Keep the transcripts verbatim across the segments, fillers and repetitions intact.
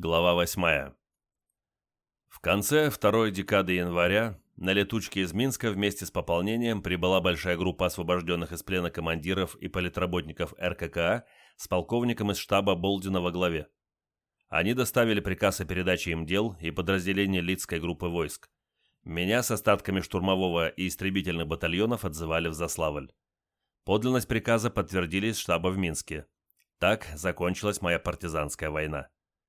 Глава восьмая. В конце второй декады января на летучке из Минска вместе с пополнением прибыла большая группа освобожденных из плена командиров и политработников эр ка ка а с полковником из штаба Болдина во главе. Они доставили приказ о передаче им дел и подразделения Лидской группы войск. Меня с остатками штурмового и истребительных батальонов отзывали в Заславль. Подлинность приказа подтвердили из штаба в Минске. Так закончилась моя партизанская война.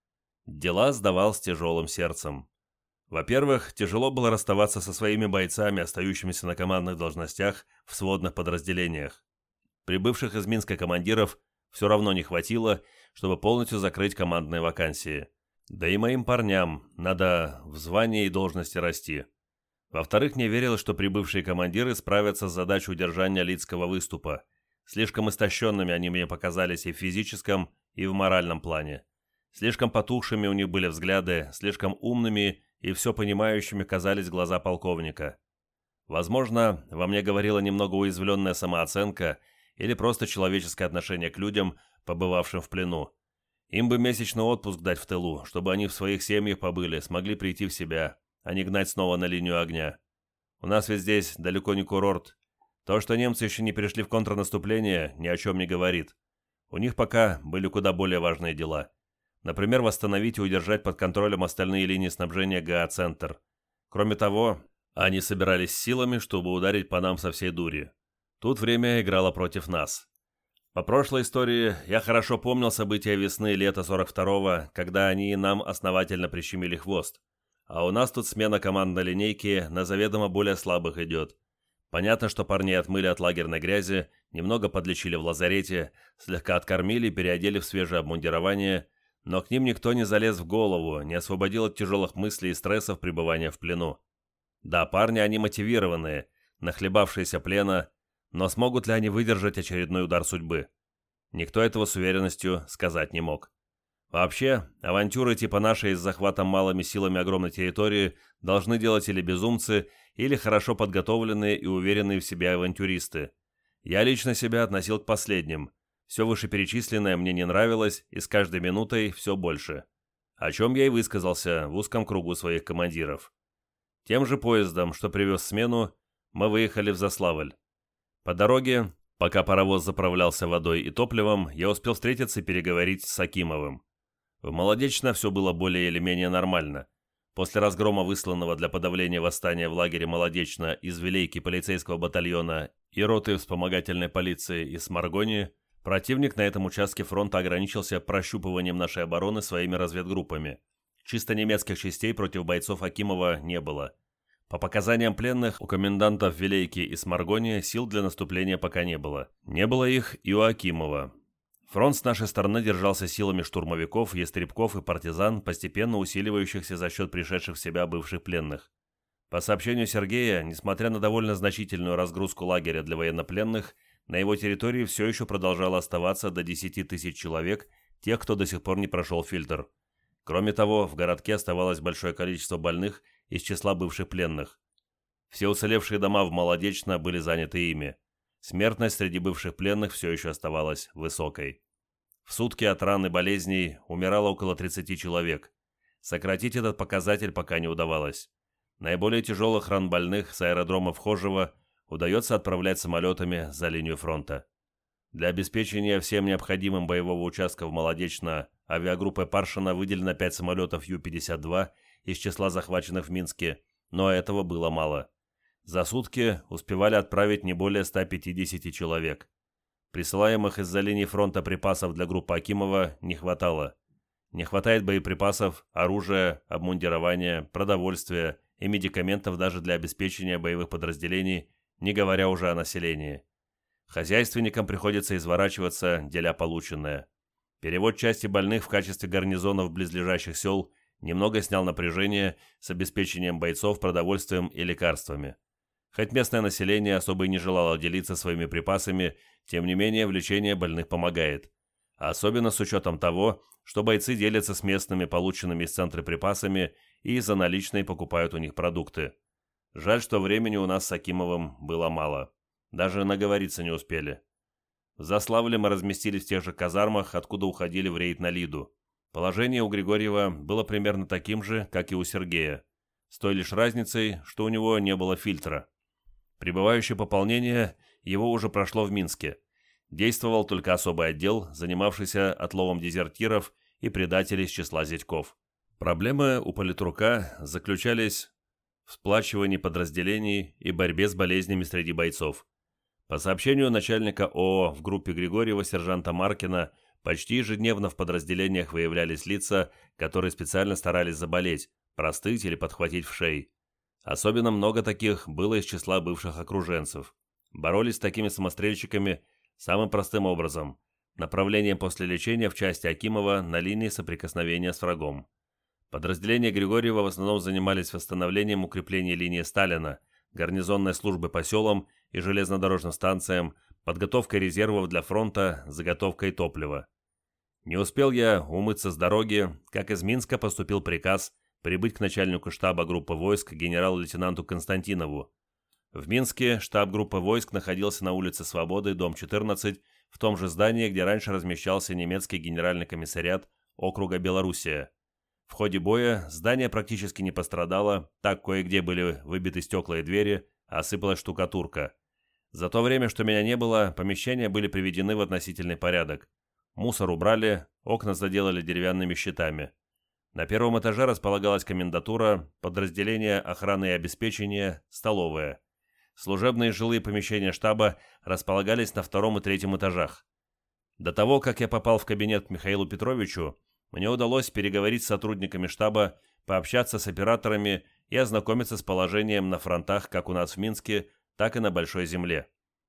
Дела сдавал с тяжелым сердцем. Во-первых, тяжело было расставаться со своими бойцами, остающимися на командных должностях в сводных подразделениях. Прибывших из Минска командиров все равно не хватило, чтобы полностью закрыть командные вакансии. Да и моим парням надо в звании и должности расти. Во-вторых, не верилось, что прибывшие командиры справятся с задачей удержания Лидского выступа. Слишком истощенными они мне показались и в физическом, и в моральном плане. Слишком потухшими у них были взгляды, слишком умными и все понимающими казались глаза полковника. Возможно, во мне говорила немного уязвленная самооценка или просто человеческое отношение к людям, побывавшим в плену. Им бы месячный отпуск дать в тылу, чтобы они в своих семьях побыли, смогли прийти в себя, а не гнать снова на линию огня. У нас ведь здесь далеко не курорт. То, что немцы еще не перешли в контрнаступление, ни о чем не говорит. У них пока были куда более важные дела. Например, восстановить и удержать под контролем остальные линии снабжения гэ а «Центр». Кроме того, они собирались силами, чтобы ударить по нам со всей дури. Тут время играло против нас. По прошлой истории я хорошо помнил события весны и лета сорок второго, когда они нам основательно прищемили хвост. А у нас тут смена командной линейки на заведомо более слабых идет. Понятно, что парней отмыли от лагерной грязи, немного подлечили в лазарете, слегка откормили, переодели в свежее обмундирование, но к ним никто не залез в голову, не освободил от тяжелых мыслей и стрессов пребывания в плену. Да, парни они мотивированные, нахлебавшиеся плена, но смогут ли они выдержать очередной удар судьбы? Никто этого с уверенностью сказать не мог. Вообще, авантюры типа нашей с захватом малыми силами огромной территории должны делать или безумцы, или хорошо подготовленные и уверенные в себе авантюристы. Я лично себя относил к последним. Все вышеперечисленное мне не нравилось, и с каждой минутой все больше. О чем я и высказался в узком кругу своих командиров. Тем же поездом, что привез смену, мы выехали в Заславль. По дороге, пока паровоз заправлялся водой и топливом, я успел встретиться и переговорить с Акимовым. В Молодечно все было более или менее нормально. После разгрома высланного для подавления восстания в лагере Молодечно из Вилейки полицейского батальона и роты вспомогательной полиции из Маргони, противник на этом участке фронта ограничился прощупыванием нашей обороны своими разведгруппами. Чисто немецких частей против бойцов Акимова не было. По показаниям пленных, у комендантов Вилейки и Сморгони сил для наступления пока не было. Не было их и у Акимова. Фронт с нашей стороны держался силами штурмовиков, ястребков и партизан, постепенно усиливающихся за счет пришедших в себя бывших пленных. По сообщению Сергея, несмотря на довольно значительную разгрузку лагеря для военнопленных, на его территории все еще продолжало оставаться до десяти тысяч человек, тех, кто до сих пор не прошел фильтр. Кроме того, в городке оставалось большое количество больных из числа бывших пленных. Все уцелевшие дома в Молодечно были заняты ими. Смертность среди бывших пленных все еще оставалась высокой. В сутки от ран и болезней умирало около тридцати человек. Сократить этот показатель пока не удавалось. Наиболее тяжелых ран больных с аэродрома Вхожего удается отправлять самолетами за линию фронта. Для обеспечения всем необходимым боевого участка в Молодечно авиагруппой Паршина выделено пять самолетов Ю пятьдесят два из числа захваченных в Минске, но этого было мало. За сутки успевали отправить не более ста пятидесяти человек. Присылаемых из-за линии фронта припасов для группы Акимова не хватало. Не хватает боеприпасов, оружия, обмундирования, продовольствия и медикаментов даже для обеспечения боевых подразделений, не говоря уже о населении. Хозяйственникам приходится изворачиваться, деля полученное. Перевод части больных в качестве гарнизонов близлежащих сел немного снял напряжение с обеспечением бойцов продовольствием и лекарствами. Хоть местное население особо и не желало делиться своими припасами, тем не менее влечение больных помогает. Особенно с учетом того, что бойцы делятся с местными полученными из центра припасами и за наличные покупают у них продукты. Жаль, что времени у нас с Акимовым было мало. Даже наговориться не успели. В Заславле мы разместились в тех же казармах, откуда уходили в рейд на Лиду. Положение у Григорьева было примерно таким же, как и у Сергея, с той лишь разницей, что у него не было фильтра. Прибывающее пополнение его уже прошло в Минске. Действовал только особый отдел, занимавшийся отловом дезертиров и предателей из числа зятьков. Проблемы у политрука заключались в сплачивании подразделений и борьбе с болезнями среди бойцов. По сообщению начальника ООО в группе Григорьева сержанта Маркина, почти ежедневно в подразделениях выявлялись лица, которые специально старались заболеть, простыть или подхватить вшей. Особенно много таких было из числа бывших окруженцев. Боролись с такими самострельщиками самым простым образом – направлением после лечения в части Акимова на линии соприкосновения с врагом. Подразделения Григорьева в основном занимались восстановлением укрепления линии Сталина, гарнизонной службы по селам и железнодорожным станциям, подготовкой резервов для фронта, заготовкой топлива. Не успел я умыться с дороги, как из Минска поступил приказ прибыть к начальнику штаба группы войск генерал-лейтенанту Константинову. В Минске штаб группы войск находился на улице Свободы, дом четырнадцать, в том же здании, где раньше размещался немецкий генеральный комиссариат округа Белоруссия. В ходе боя здание практически не пострадало, так кое-где были выбиты стекла и двери, а осыпалась штукатурка. За то время, что меня не было, помещения были приведены в относительный порядок. Мусор убрали, окна заделали деревянными щитами. На первом этаже располагалась комендатура, подразделение охраны и обеспечения, столовая. Служебные и жилые помещения штаба располагались на втором и третьем этажах. До того, как я попал в кабинет к Михаилу Петровичу, мне удалось переговорить с сотрудниками штаба, пообщаться с операторами и ознакомиться с положением на фронтах как у нас в Минске, так и на Большой Земле.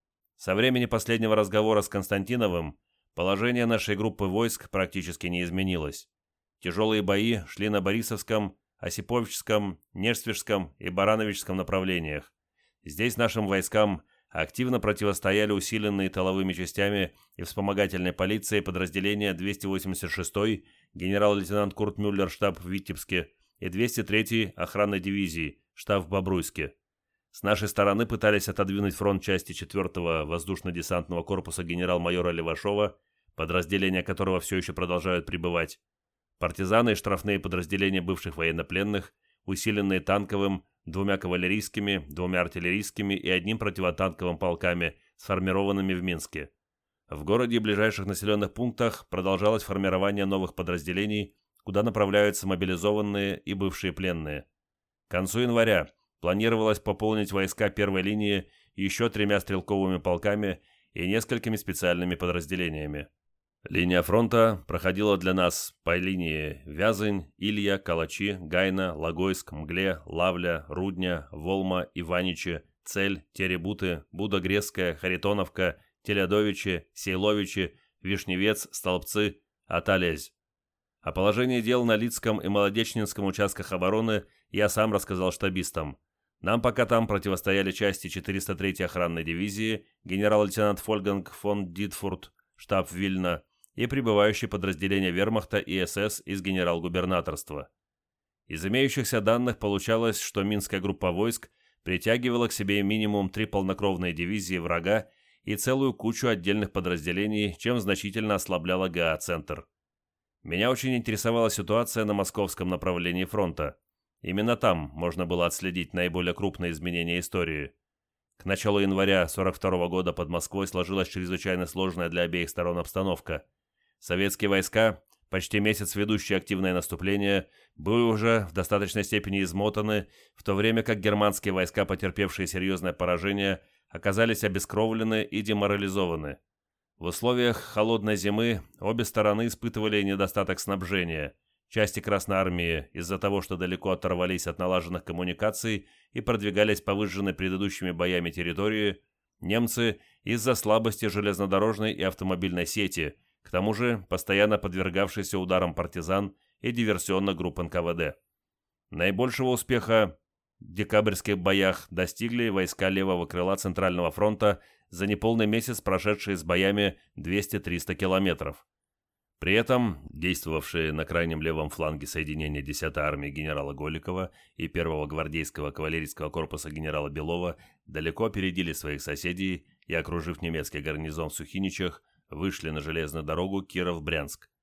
Со времени последнего разговора с Константиновым положение нашей группы войск практически не изменилось. Тяжелые бои шли на Борисовском, Осиповичском, Нерсвежском и Барановичском направлениях. Здесь нашим войскам активно противостояли усиленные тыловыми частями и вспомогательной полицией подразделения двести восемьдесят шестой, генерал-лейтенант Курт Мюллер, штаб в Витебске, и двести третьей охранной дивизии, штаб в Бобруйске. С нашей стороны пытались отодвинуть фронт части четвёртого воздушно-десантного корпуса генерал-майора Левашова, подразделения которого все еще продолжают пребывать. Партизаны и штрафные подразделения бывших военнопленных, усиленные танковым, двумя кавалерийскими, двумя артиллерийскими и одним противотанковым полками, сформированными в Минске. В городе и ближайших населенных пунктах продолжалось формирование новых подразделений, куда направляются мобилизованные и бывшие пленные. К концу января планировалось пополнить войска первой линии еще тремя стрелковыми полками и несколькими специальными подразделениями. Линия фронта проходила для нас по линии Вязань, Илья, Калачи, Гайна, Логойск, Мгле, Лавля, Рудня, Волма, Иваничи, Цель, Теребуты, Будогресская, Харитоновка, Телядовичи, Сейловичи, Вишневец, Столбцы, Аталезь. О положении дел на Лидском и Молодечнинском участках обороны я сам рассказал штабистам. Нам пока там противостояли части четыреста третьей охранной дивизии, генерал-лейтенант Фольганг фон Дитфурт, штаб Вильна, и прибывающие подразделения вермахта и СС из генерал-губернаторства. Из имеющихся данных получалось, что Минская группа войск притягивала к себе минимум три полнокровные дивизии врага и целую кучу отдельных подразделений, чем значительно ослабляла ГА-центр. Меня очень интересовала ситуация на московском направлении фронта. Именно там можно было отследить наиболее крупные изменения истории. К началу января сорок второго года под Москвой сложилась чрезвычайно сложная для обеих сторон обстановка. Советские войска, почти месяц ведущие активное наступление, были уже в достаточной степени измотаны, в то время как германские войска, потерпевшие серьезное поражение, оказались обескровлены и деморализованы. В условиях холодной зимы обе стороны испытывали недостаток снабжения. Части Красной Армии из-за того, что далеко оторвались от налаженных коммуникаций и продвигались по выжженной предыдущими боями территории, немцы из-за слабости железнодорожной и автомобильной сети, к тому же постоянно подвергавшиеся ударам партизан и диверсионных групп эн ка вэ дэ. Наибольшего успеха в декабрьских боях достигли войска левого крыла Центрального фронта, за неполный месяц прошедшие с боями двести-триста километров. При этом действовавшие на крайнем левом фланге соединения десятой армии генерала Голикова и первого гвардейского кавалерийского корпуса генерала Белова далеко опередили своих соседей и, окружив немецкий гарнизон в Сухиничах, вышли на железную дорогу Киров-Брянск.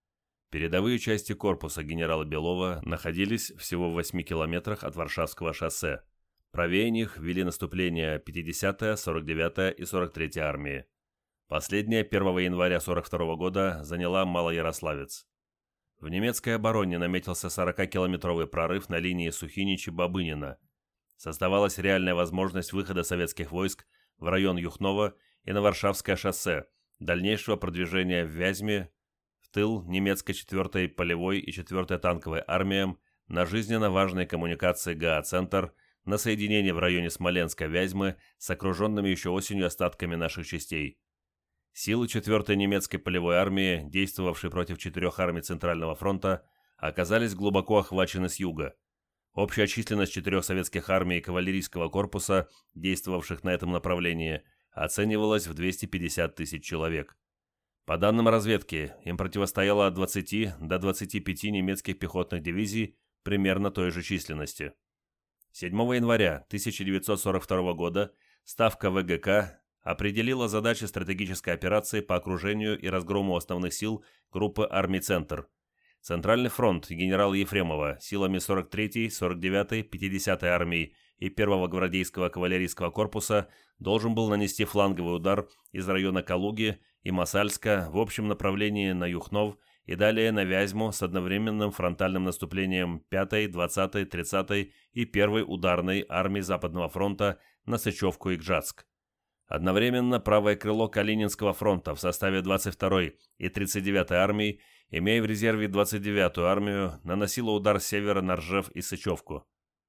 Передовые части корпуса генерала Белова находились всего в восьми километрах от Варшавского шоссе. Правее них вели наступление пятидесятая, сорок девятая и сорок третья армии. Последняя первого января сорок второго года заняла Малоярославец. В немецкой обороне наметился сорокакилометровый прорыв на линии Сухиничи-Бабынина. Создавалась реальная возможность выхода советских войск в район Юхнова и на Варшавское шоссе, дальнейшего продвижения в Вязьме, в тыл немецкой четвёртой полевой и четвёртой танковой армиям, на жизненно важные коммуникации ГА-центр, на соединение в районе Смоленска-Вязьмы с окруженными еще осенью остатками наших частей. Силы четвёртой немецкой полевой армии, действовавшей против четырех армий Центрального фронта, оказались глубоко охвачены с юга. Общая численность четырех советских армий и кавалерийского корпуса, действовавших на этом направлении, оценивалась в двести пятьдесят тысяч человек. По данным разведки, им противостояло от двадцати до двадцати пяти немецких пехотных дивизий примерно той же численности. седьмого января тысяча девятьсот сорок второго года Ставка ВГК определила задачи стратегической операции по окружению и разгрому основных сил группы армий «Центр». Центральный фронт генерала Ефремова силами сорок третьей, сорок девятой, пятидесятой армий и первого гвардейского кавалерийского корпуса должен был нанести фланговый удар из района Калуги и Масальска в общем направлении на Юхнов и далее на Вязьму с одновременным фронтальным наступлением пятой, двадцатой, тридцатой и первой ударной армий Западного фронта на Сычевку и Гжатск. Одновременно правое крыло Калининского фронта в составе двадцать второй и тридцать девятой армий, имея в резерве двадцать девятую армию, наносило удар с севера на Ржев и Сычевку.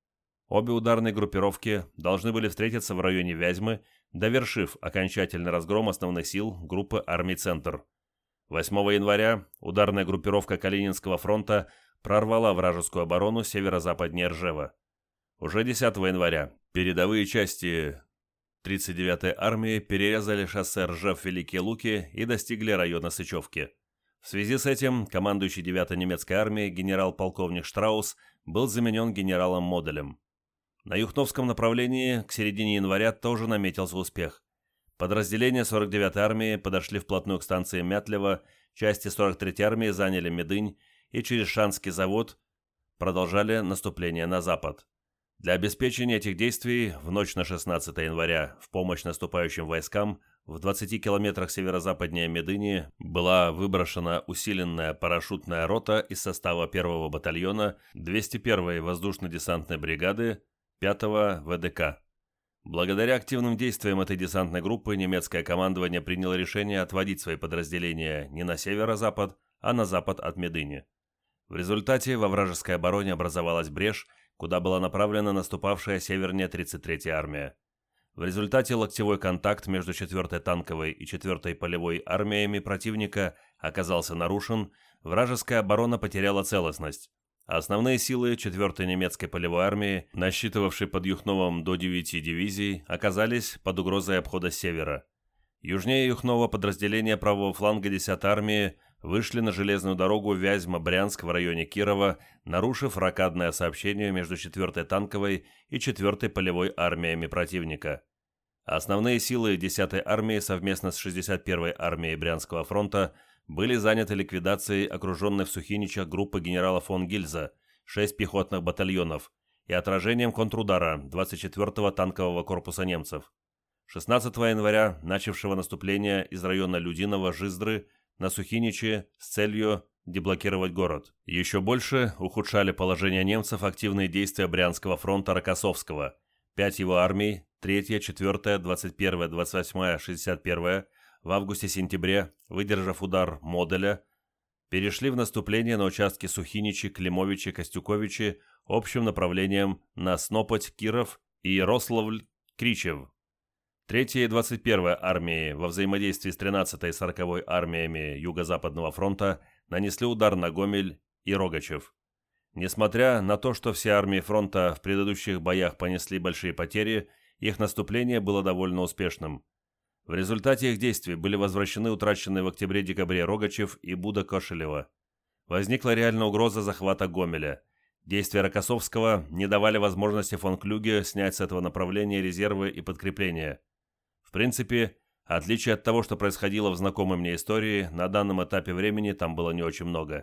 Обе ударные группировки должны были встретиться в районе Вязьмы, довершив окончательный разгром основных сил группы армий «Центр». восьмого января ударная группировка Калининского фронта прорвала вражескую оборону северо-западнее Ржева. Уже десятого января передовые части тридцать девятой армии перерезали шоссе Ржев-Великие Луки и достигли района Сычевки. В связи с этим командующий девятой немецкой армией генерал-полковник Штраус был заменен генералом Моделем. На Юхновском направлении к середине января тоже наметился успех. Подразделения сорок девятой армии подошли вплотную к станции Мятлево, части сорок третьей армии заняли Медынь и через Шанский завод продолжали наступление на запад. Для обеспечения этих действий в ночь на шестнадцатое января в помощь наступающим войскам в двадцати километрах северо-западнее Медыни была выброшена усиленная парашютная рота из состава первого батальона двести первой воздушно-десантной бригады пятого ВДК. Благодаря активным действиям этой десантной группы немецкое командование приняло решение отводить свои подразделения не на северо-запад, а на запад от Медыни. В результате во вражеской обороне образовалась брешь, куда была направлена наступавшая севернее тридцать третья армия. В результате локтевой контакт между четвёртой танковой и четвёртой полевой армиями противника оказался нарушен, вражеская оборона потеряла целостность, а основные силы четвёртой немецкой полевой армии, насчитывавшей под Юхновом до девяти дивизий, оказались под угрозой обхода с севера. Южнее Юхнова подразделения правого фланга десятой армии вышли на железную дорогу Вязьма-Брянск в районе Кирова, нарушив рокадное сообщение между четвёртой танковой и четвёртой полевой армиями противника. Основные силы десятой армии совместно с шестьдесят первой армией Брянского фронта были заняты ликвидацией окруженной в Сухиничах группы генерала фон Гильза, шесть пехотных батальонов, и отражением контрудара двадцать четвёртого танкового корпуса немцев. шестнадцатого января начавшего наступление из района Людиново-Жиздры на Сухиничи с целью деблокировать город. Еще больше ухудшали положение немцев активные действия Брянского фронта Рокоссовского. Пять его армий, третья, четвёртая, двадцать первая, двадцать восьмая, шестьдесят первая, в августе-сентябре, выдержав удар Моделя, перешли в наступление на участки Сухиничи, Климовичи, Костюковичи общим направлением на Снопоть, Киров и Ярославль, Кричев. Третья и двадцать первая армии во взаимодействии с тринадцатой и сороковой армиями Юго-Западного фронта нанесли удар на Гомель и Рогачев. Несмотря на то, что все армии фронта в предыдущих боях понесли большие потери, их наступление было довольно успешным. В результате их действий были возвращены утраченные в октябре-декабре Рогачев и Буда-Кошелева. Возникла реальная угроза захвата Гомеля. Действия Рокоссовского не давали возможности фон Клюге снять с этого направления резервы и подкрепления. В принципе, отличие от того, что происходило в знакомой мне истории, на данном этапе времени там было не очень много.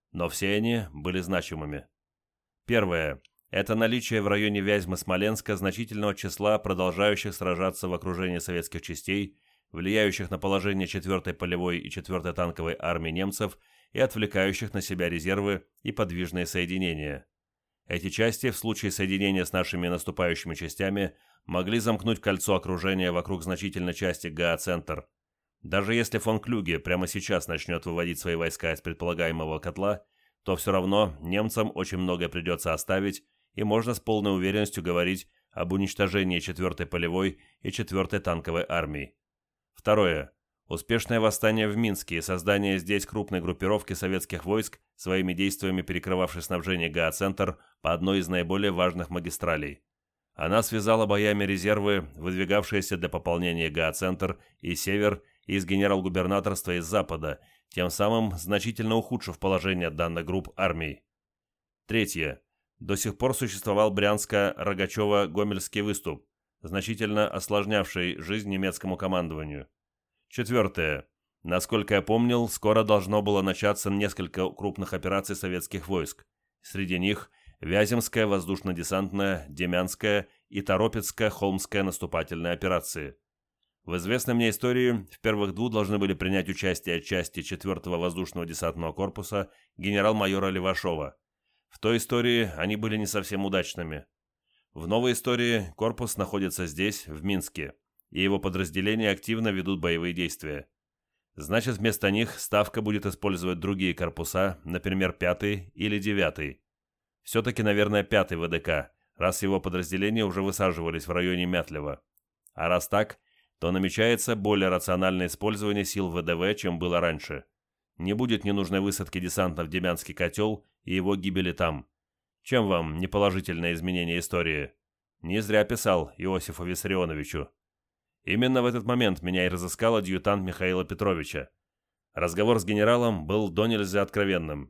но все они были значимыми. Первое. Это наличие в районе Вязьмы-Смоленска значительного числа продолжающих сражаться в окружении советских частей, влияющих на положение четвёртой полевой и четвёртой танковой армии немцев и отвлекающих на себя резервы и подвижные соединения. Эти части, в случае соединения с нашими наступающими частями, могли замкнуть кольцо окружения вокруг значительной части ГА-центр. Даже если фон Клюге прямо сейчас начнет выводить свои войска из предполагаемого котла, то все равно немцам очень многое придется оставить, и можно с полной уверенностью говорить об уничтожении четвёртой полевой и четвёртой танковой армий. Второе. Успешное восстание в Минске и создание здесь крупной группировки советских войск, своими действиями перекрывавшей снабжение ГА-центр по одной из наиболее важных магистралей. Она связала боями резервы, выдвигавшиеся для пополнения ГА-центр и север, и из генерал-губернаторства из запада, тем самым значительно ухудшив положение данных групп армий. Третье. До сих пор существовал Брянско-Рогачево-Гомельский выступ, значительно осложнявший жизнь немецкому командованию. Четвертое. Насколько я помнил, скоро должно было начаться несколько крупных операций советских войск. Среди них Вяземская воздушно-десантная, Демянская и Торопецко-Холмская наступательные операции. В известной мне истории в первых двух должны были принять участие части четвёртого воздушного десантного корпуса генерал-майора Левашова. В той истории они были не совсем удачными. В новой истории корпус находится здесь, в Минске, и его подразделения активно ведут боевые действия. Значит, вместо них Ставка будет использовать другие корпуса, например, пятый или девятый. Все-таки, наверное, пятый ВДК, раз его подразделения уже высаживались в районе Мятлева. А раз так, то намечается более рациональное использование сил ВДВ, чем было раньше. Не будет ненужной высадки десанта в Демянский котел и его гибели там. Чем вам не положительное изменение истории? Не зря писал Иосифу Виссарионовичу. Именно в этот момент меня и разыскал адъютант Михаила Петровича. Разговор с генералом был донельзя откровенным.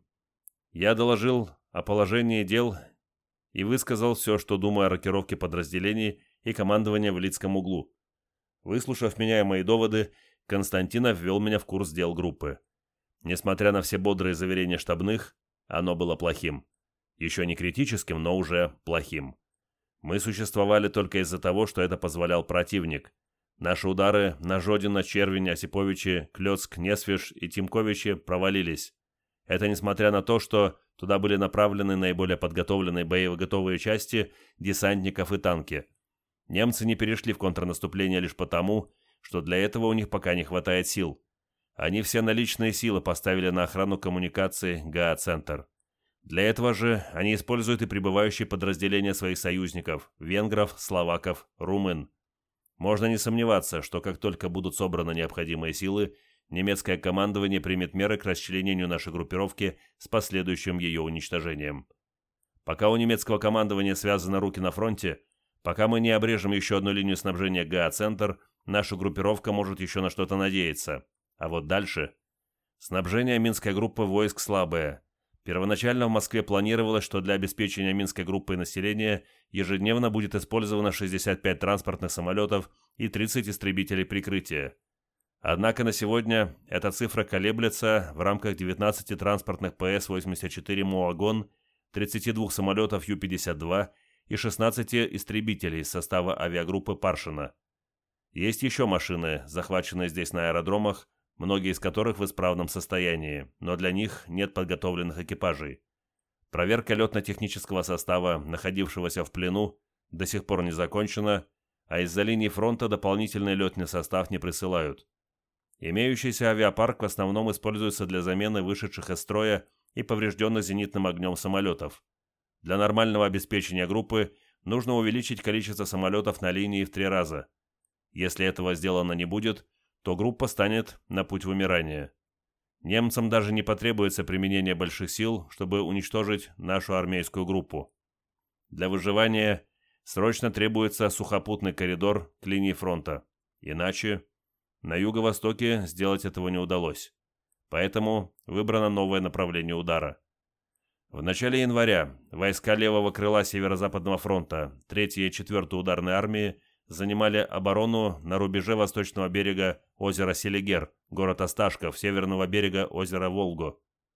Я доложил о положении дел и высказал все, что думаю о рокировке подразделений и командования в Лидском углу. Выслушав меня и мои доводы, Константинов ввел меня в курс дел группы. Несмотря на все бодрые заверения штабных, оно было плохим. Еще не критическим, но уже плохим. Мы существовали только из-за того, что это позволял противник. Наши удары на Жодино, Червень, Осиповичи, Клёцк, Несвиж и Тимковичи провалились. Это несмотря на то, что туда были направлены наиболее подготовленные боеготовые части, десантников и танки. Немцы не перешли в контрнаступление лишь потому, что для этого у них пока не хватает сил. Они все наличные силы поставили на охрану коммуникаций ГА-центр. Для этого же они используют и прибывающие подразделения своих союзников – венгров, словаков, румын. Можно не сомневаться, что как только будут собраны необходимые силы, немецкое командование примет меры к расчленению нашей группировки с последующим ее уничтожением. Пока у немецкого командования связаны руки на фронте, пока мы не обрежем еще одну линию снабжения ГА-центр, наша группировка может еще на что-то надеяться. А вот дальше... Снабжение Минской группы войск слабое. Первоначально в Москве планировалось, что для обеспечения Минской группы населения ежедневно будет использовано шестьдесят пять транспортных самолетов и тридцать истребителей прикрытия. Однако на сегодня эта цифра колеблется в рамках девятнадцати транспортных Пэ Эс восемьдесят четыре «Муагон», тридцати двух самолетов Ю пятьдесят два и шестнадцати истребителей из состава авиагруппы Паршина. Есть еще машины, захваченные здесь на аэродромах, многие из которых в исправном состоянии, но для них нет подготовленных экипажей. Проверка летно-технического состава, находившегося в плену, до сих пор не закончена, а из-за линии фронта дополнительный летный состав не присылают. Имеющийся авиапарк в основном используется для замены вышедших из строя и поврежденных зенитным огнем самолетов. Для нормального обеспечения группы нужно увеличить количество самолетов на линии в три раза. Если этого сделано не будет, то группа станет на путь вымирания. Немцам даже не потребуется применение больших сил, чтобы уничтожить нашу армейскую группу. Для выживания срочно требуется сухопутный коридор к линии фронта. Иначе на юго-востоке сделать этого не удалось. Поэтому выбрано новое направление удара. В начале января войска левого крыла Северо-Западного фронта третьей и четвёртой ударной армии занимали оборону на рубеже восточного берега озера Селигер, город Осташков, северного берега озера Волгу.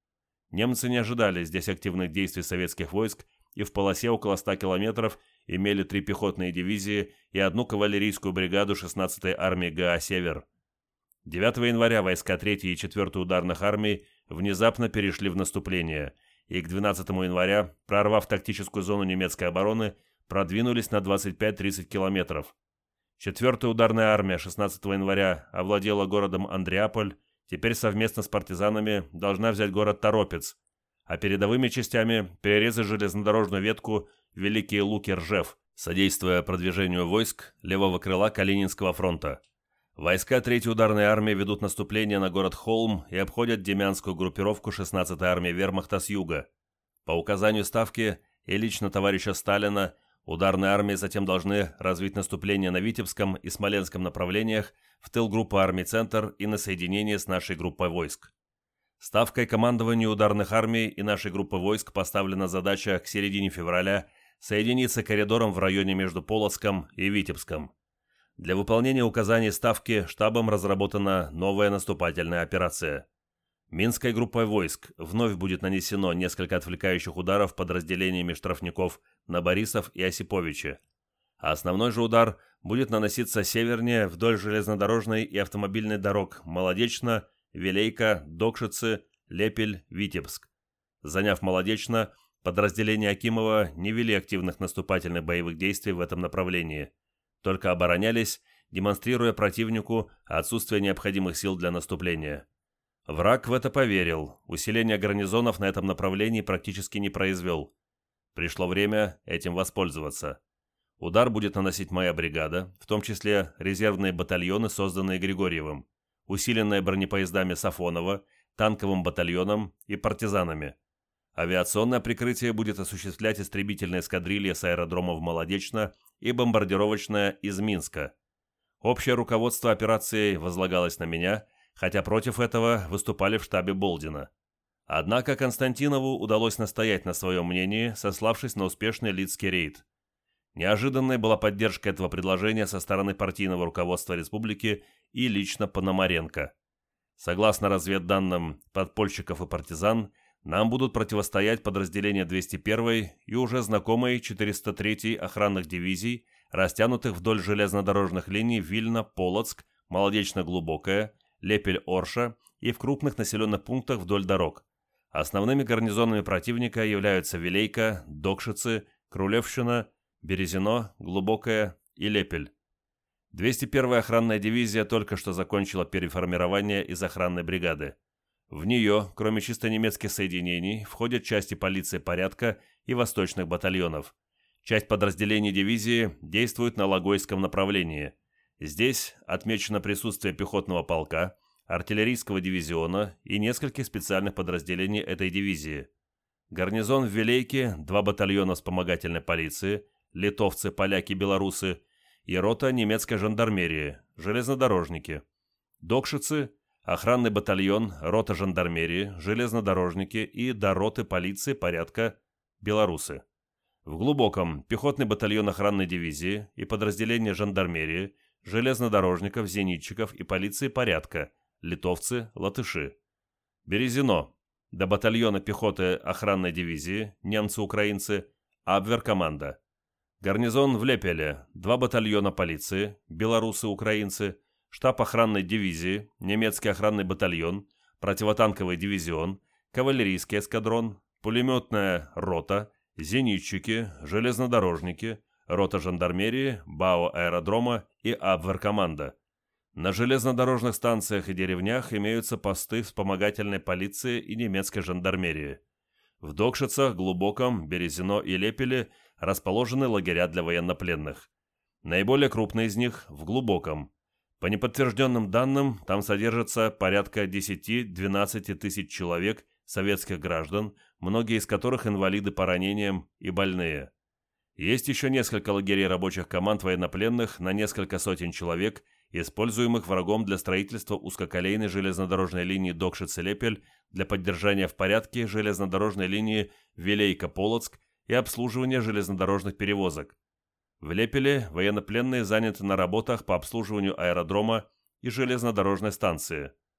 Немцы не ожидали здесь активных действий советских войск и в полосе около ста километров имели три пехотные дивизии и одну кавалерийскую бригаду шестнадцатой армии ГА «Север». девятого января войска третьей и четвёртой ударных армий внезапно перешли в наступление и к двенадцатому января, прорвав тактическую зону немецкой обороны, продвинулись на двадцать пять-тридцать километров. четвёртая ударная армия шестнадцатого января овладела городом Андреаполь, теперь совместно с партизанами должна взять город Торопец, а передовыми частями перерезать железнодорожную ветку Великие Луки-Ржев, содействуя продвижению войск левого крыла Калининского фронта. Войска третьей ударной армии ведут наступление на город Холм и обходят демянскую группировку шестнадцатой армии вермахта с юга. По указанию Ставки и лично товарища Сталина, ударные армии затем должны развить наступление на Витебском и Смоленском направлениях в тыл группы армий «Центр» и на соединение с нашей группой войск. Ставкой командованию ударных армий и нашей группы войск поставлена задача к середине февраля соединиться коридором в районе между Полоцком и Витебском. Для выполнения указаний Ставки штабом разработана новая наступательная операция. Минской группой войск вновь будет нанесено несколько отвлекающих ударов подразделениями штрафников на Борисов и Осиповичи, а основной же удар будет наноситься севернее вдоль железнодорожной и автомобильной дорог Молодечно, Вилейка, Докшицы, Лепель, Витебск. Заняв Молодечно, подразделения Акимова не вели активных наступательных боевых действий в этом направлении, только оборонялись, демонстрируя противнику отсутствие необходимых сил для наступления. Враг в это поверил, усиление гарнизонов на этом направлении практически не произвел. Пришло время этим воспользоваться. Удар будет наносить моя бригада, в том числе резервные батальоны, созданные Григорьевым, усиленные бронепоездами Сафонова, танковым батальоном и партизанами. Авиационное прикрытие будет осуществлять истребительная эскадрилья с аэродромов Молодечно и бомбардировочная из Минска. Общее руководство операцией возлагалось на меня, хотя против этого выступали в штабе Болдина. Однако Константинову удалось настоять на своем мнении, сославшись на успешный Лидский рейд. Неожиданной была поддержка этого предложения со стороны партийного руководства республики и лично Пономаренко. Согласно разведданным подпольщиков и партизан, нам будут противостоять подразделения двести первой и уже знакомой четыреста третьей охранных дивизий, растянутых вдоль железнодорожных линий Вильно-Полоцк, Молодечно-Глубокое, Лепель-Орша и в крупных населенных пунктах вдоль дорог. Основными гарнизонами противника являются Вилейка, Докшицы, Крулевщина, Березино, Глубокое и Лепель. двести первая охранная дивизия только что закончила переформирование из охранной бригады. В нее, кроме чисто немецких соединений, входят части полиции порядка и восточных батальонов. Часть подразделений дивизии действует на Логойском направлении. Здесь отмечено присутствие пехотного полка, артиллерийского дивизиона и нескольких специальных подразделений этой дивизии. Гарнизон в Вилейке, два батальона вспомогательной полиции, литовцы, поляки, белорусы и рота немецкой жандармерии, железнодорожники. Докшицы, охранный батальон, рота жандармерии, железнодорожники и до роты полиции порядка белорусы. В Глубоком пехотный батальон охранной дивизии и подразделения жандармерии, железнодорожников, зенитчиков и полиции порядка, литовцы, латыши. Березино, до батальона пехоты охранной дивизии, немцы-украинцы, Абвер-команда. Гарнизон в Лепеле, два батальона полиции, белорусы-украинцы, штаб охранной дивизии, немецкий охранный батальон, противотанковый дивизион, кавалерийский эскадрон, пулеметная рота, зенитчики, железнодорожники, рота жандармерии, БАО аэродрома и Абвер-команда. На железнодорожных станциях и деревнях имеются посты вспомогательной полиции и немецкой жандармерии. В Докшицах, Глубоком, Березино и Лепеле расположены лагеря для военнопленных. Наиболее крупные из них в Глубоком. По неподтвержденным данным, там содержится порядка десять-двенадцать тысяч человек, советских граждан, многие из которых инвалиды по ранениям и больные. Есть еще несколько лагерей рабочих команд военнопленных на несколько сотен человек, используемых врагом для строительства узкоколейной железнодорожной линии Докшицы-Лепель для поддержания в порядке железнодорожной линии Вилейка-Полоцк и обслуживания железнодорожных перевозок. В Лепеле военнопленные заняты на работах по обслуживанию аэродрома и железнодорожной станции.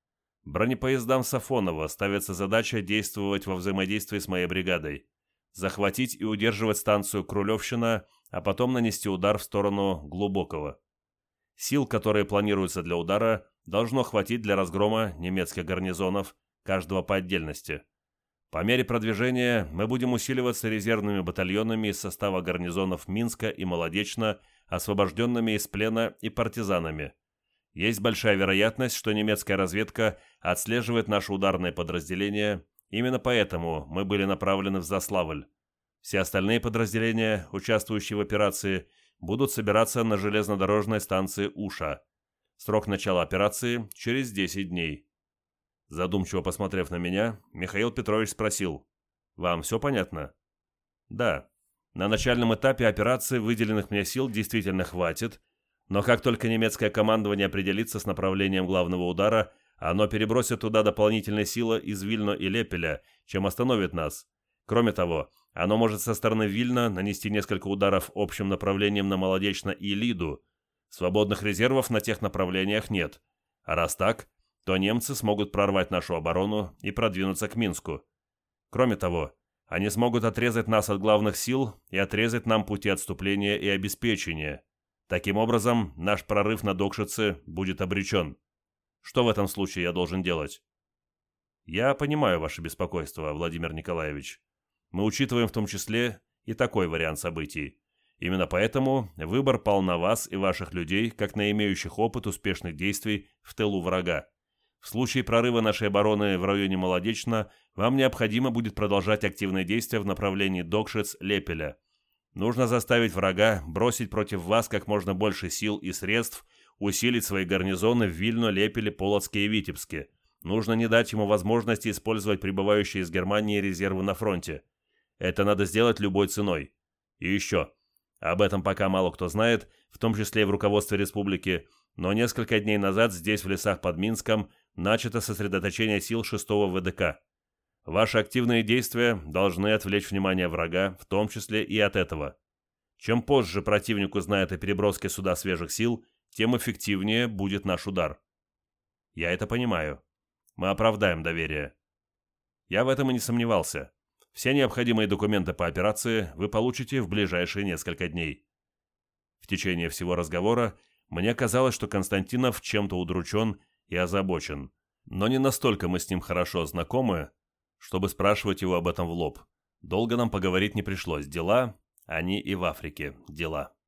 Бронепоездам Сафонова ставится задача действовать во взаимодействии с моей бригадой, захватить и удерживать станцию Крулевщина, а потом нанести удар в сторону Глубокого. Сил, которые планируются для удара, должно хватить для разгрома немецких гарнизонов, каждого по отдельности. По мере продвижения мы будем усиливаться резервными батальонами из состава гарнизонов Минска и Молодечно, освобожденными из плена и партизанами. Есть большая вероятность, что немецкая разведка отслеживает наши ударные подразделения, именно поэтому мы были направлены в Заславль. Все остальные подразделения, участвующие в операции, будут собираться на железнодорожной станции Уша. Срок начала операции через десять дней. Задумчиво посмотрев на меня, Михаил Петрович спросил: «Вам все понятно?» «Да. На начальном этапе операции выделенных мне сил действительно хватит, но как только немецкое командование определится с направлением главного удара, оно перебросит туда дополнительные силы из Вильно и Лепеля, чем остановит нас. Кроме того, оно может со стороны Вильна нанести несколько ударов общим направлением на Молодечно и Лиду. Свободных резервов на тех направлениях нет. А раз так, то немцы смогут прорвать нашу оборону и продвинуться к Минску. Кроме того, они смогут отрезать нас от главных сил и отрезать нам пути отступления и обеспечения. Таким образом, наш прорыв на Докшице будет обречен. Что в этом случае я должен делать?» «Я понимаю ваше беспокойство, Владимир Николаевич. Мы учитываем в том числе и такой вариант событий. Именно поэтому выбор пал на вас и ваших людей, как на имеющих опыт успешных действий в тылу врага. В случае прорыва нашей обороны в районе Молодечно вам необходимо будет продолжать активные действия в направлении Докшиц-Лепеля. Нужно заставить врага бросить против вас как можно больше сил и средств, усилить свои гарнизоны в Вильно, Лепеле, Полоцке и Витебске. Нужно не дать ему возможности использовать прибывающие из Германии резервы на фронте. Это надо сделать любой ценой. И еще. Об этом пока мало кто знает, в том числе и в руководстве республики, но несколько дней назад здесь, в лесах под Минском, начато сосредоточение сил шестого вэ дэ ка. Ваши активные действия должны отвлечь внимание врага, в том числе и от этого. Чем позже противник узнает о переброске сюда свежих сил, тем эффективнее будет наш удар. Я это понимаю. Мы оправдаем доверие. Я в этом и не сомневался. Все необходимые документы по операции вы получите в ближайшие несколько дней. В течение всего разговора мне казалось, что Константинов чем-то удручен и озабочен. Но не настолько мы с ним хорошо знакомы, чтобы спрашивать его об этом в лоб. Долго нам поговорить не пришлось. Дела, они и в Африке дела.